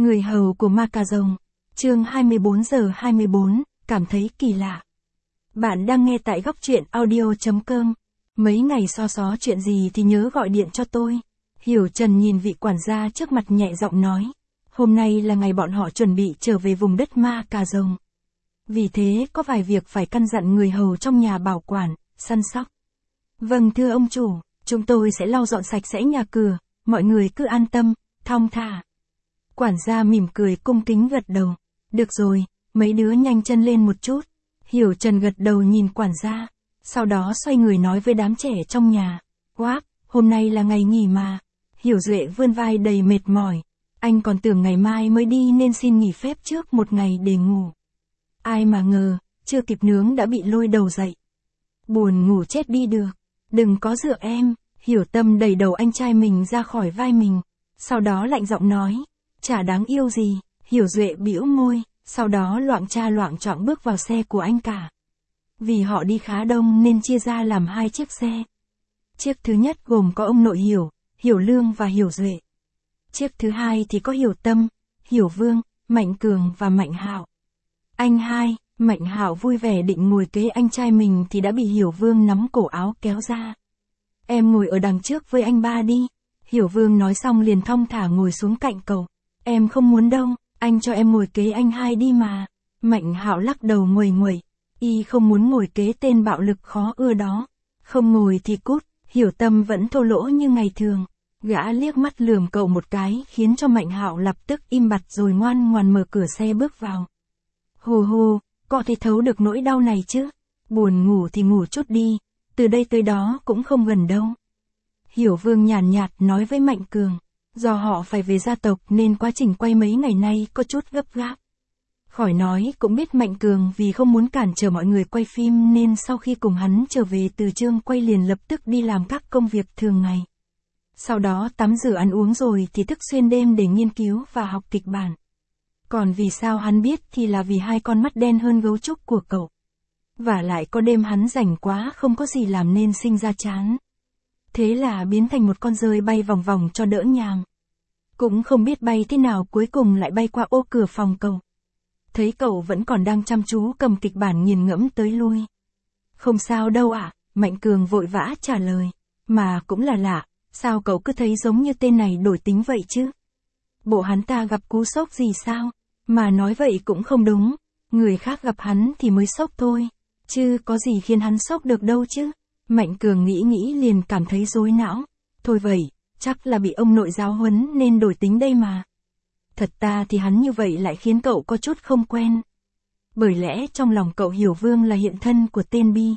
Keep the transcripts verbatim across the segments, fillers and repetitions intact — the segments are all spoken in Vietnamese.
Người hầu của ma cà rồng. Chương hai mươi bốn giờ hai mươi bốn, cảm thấy kỳ lạ. Bạn đang nghe tại góc truyện audio chấm com. Mấy ngày so xó chuyện gì thì nhớ gọi điện cho tôi. Hiểu Trần nhìn vị quản gia trước mặt nhẹ giọng nói. Hôm nay là ngày bọn họ chuẩn bị trở về vùng đất ma cà rồng. Vì thế có vài việc phải căn dặn người hầu trong nhà bảo quản, săn sóc. Vâng thưa ông chủ, chúng tôi sẽ lau dọn sạch sẽ nhà cửa, mọi người cứ an tâm, thong thả. Quản gia mỉm cười cung kính gật đầu. Được rồi, mấy đứa nhanh chân lên một chút. Hiểu Trần gật đầu nhìn quản gia. Sau đó xoay người nói với đám trẻ trong nhà. Wow, hôm nay là ngày nghỉ mà. Hiểu Duệ vươn vai đầy mệt mỏi. Anh còn tưởng ngày mai mới đi nên xin nghỉ phép trước một ngày để ngủ. Ai mà ngờ, chưa kịp nướng đã bị lôi đầu dậy. Buồn ngủ chết đi được. Đừng có dựa em. Hiểu Tâm đẩy đầu anh trai mình ra khỏi vai mình. Sau đó lạnh giọng nói. Chả đáng yêu gì. Hiểu Duệ bĩu môi. Sau đó loạng cha loạng choạng bước vào xe của anh cả. Vì họ đi khá đông nên chia ra làm hai chiếc xe. Chiếc thứ nhất gồm có ông nội Hiểu, Hiểu Lương và Hiểu Duệ. Chiếc thứ hai thì có Hiểu Tâm, Hiểu Vương, Mạnh Cường và Mạnh Hạo. Anh hai, Mạnh Hạo vui vẻ định ngồi kế anh trai mình thì đã bị Hiểu Vương nắm cổ áo kéo ra. Em ngồi ở đằng trước với anh ba đi. Hiểu Vương nói xong liền thong thả ngồi xuống cạnh cậu. Em không muốn đâu, anh cho em ngồi kế anh hai đi mà. Mạnh Hạo lắc đầu nguầy nguầy. Y không muốn ngồi kế tên bạo lực khó ưa đó. Không ngồi thì cút. Hiểu Tâm vẫn thô lỗ như ngày thường. Gã liếc mắt lườm cậu một cái khiến cho Mạnh Hạo lập tức im bặt rồi ngoan ngoan mở cửa xe bước vào. Hù hù, có thể thấu được nỗi đau này chứ? Buồn ngủ thì ngủ chút đi, từ đây tới đó cũng không gần đâu. Hiểu Vương nhàn nhạt nói với Mạnh Cường. Do họ phải về gia tộc nên quá trình quay mấy ngày nay có chút gấp gáp. Khỏi nói cũng biết Mạnh Cường vì không muốn cản trở mọi người quay phim nên sau khi cùng hắn trở về từ trường quay liền lập tức đi làm các công việc thường ngày. Sau đó tắm rửa ăn uống rồi thì thức xuyên đêm để nghiên cứu và học kịch bản. Còn vì sao hắn biết thì là vì hai con mắt đen hơn gấu trúc của cậu. Và lại có đêm hắn rảnh quá không có gì làm nên sinh ra chán. Thế là biến thành một con dơi bay vòng vòng cho đỡ nhàm. Cũng không biết bay thế nào cuối cùng lại bay qua ô cửa phòng cậu. Thấy cậu vẫn còn đang chăm chú cầm kịch bản nghiền ngẫm tới lui. Không sao đâu ạ, à, Mạnh Cường vội vã trả lời. Mà cũng là lạ, sao cậu cứ thấy giống như tên này đổi tính vậy chứ? Bộ hắn ta gặp cú sốc gì sao? Mà nói vậy cũng không đúng. Người khác gặp hắn thì mới sốc thôi. Chứ có gì khiến hắn sốc được đâu chứ? Mạnh Cường nghĩ nghĩ liền cảm thấy rối não. Thôi vậy, chắc là bị ông nội giáo huấn nên đổi tính đây mà. Thật ta thì hắn như vậy lại khiến cậu có chút không quen. Bởi lẽ trong lòng cậu Hiểu Vương là hiện thân của tên Bi.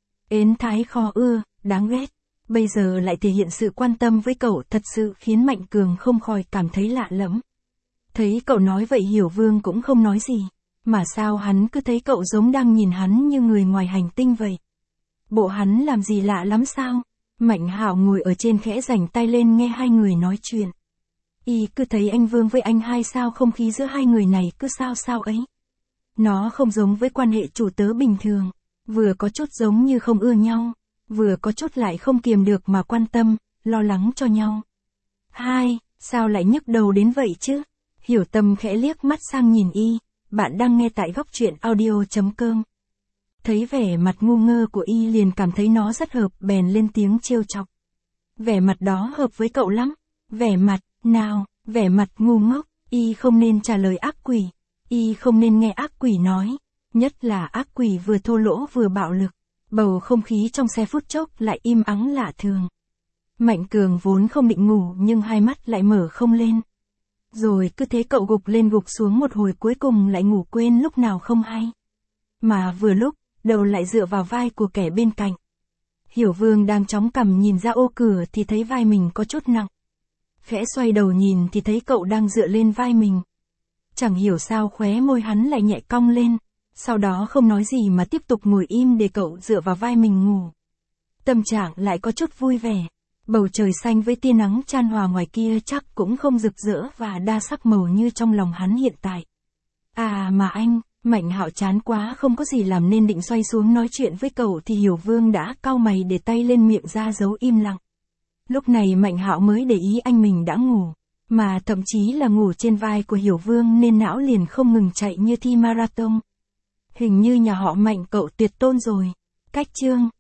Ến thái khó ưa, đáng ghét. Bây giờ lại thể hiện sự quan tâm với cậu thật sự khiến Mạnh Cường không khỏi cảm thấy lạ lẫm. Thấy cậu nói vậy Hiểu Vương cũng không nói gì. Mà sao hắn cứ thấy cậu giống đang nhìn hắn như người ngoài hành tinh vậy? Bộ hắn làm gì lạ lắm sao? Mạnh Hạo ngồi ở trên khẽ rảnh tay lên nghe hai người nói chuyện. Y cứ thấy anh Vương với anh hai sao không khí giữa hai người này cứ sao sao ấy. Nó không giống với quan hệ chủ tớ bình thường. Vừa có chút giống như không ưa nhau. Vừa có chút lại không kiềm được mà quan tâm, lo lắng cho nhau. Hai, sao lại nhức đầu đến vậy chứ? Hiểu Tâm khẽ liếc mắt sang nhìn Y. Bạn đang nghe tại góc truyện audio chấm com. Thấy vẻ mặt ngu ngơ của Y liền cảm thấy nó rất hợp bèn lên tiếng trêu chọc. Vẻ mặt đó hợp với cậu lắm. Vẻ mặt, nào, vẻ mặt ngu ngốc. Y không nên trả lời ác quỷ. Y không nên nghe ác quỷ nói. Nhất là ác quỷ vừa thô lỗ vừa bạo lực. Bầu không khí trong xe phút chốc lại im ắng lạ thường. Mạnh Cường vốn không định ngủ nhưng hai mắt lại mở không lên. Rồi cứ thế cậu gục lên gục xuống một hồi cuối cùng lại ngủ quên lúc nào không hay. Mà vừa lúc, đầu lại dựa vào vai của kẻ bên cạnh. Hiểu Vương đang chóng cằm nhìn ra ô cửa thì thấy vai mình có chút nặng. Khẽ xoay đầu nhìn thì thấy cậu đang dựa lên vai mình. Chẳng hiểu sao khóe môi hắn lại nhẹ cong lên. Sau đó không nói gì mà tiếp tục ngồi im để cậu dựa vào vai mình ngủ. Tâm trạng lại có chút vui vẻ. Bầu trời xanh với tia nắng chan hòa ngoài kia chắc cũng không rực rỡ và đa sắc màu như trong lòng hắn hiện tại. À mà anh, Mạnh Hạo chán quá không có gì làm nên định xoay xuống nói chuyện với cậu thì Hiểu Vương đã cau mày để tay lên miệng ra dấu im lặng. Lúc này Mạnh Hạo mới để ý anh mình đã ngủ. Mà thậm chí là ngủ trên vai của Hiểu Vương nên não liền không ngừng chạy như thi marathon. Hình như nhà họ Mạnh cậu tuyệt tôn rồi. Cách chương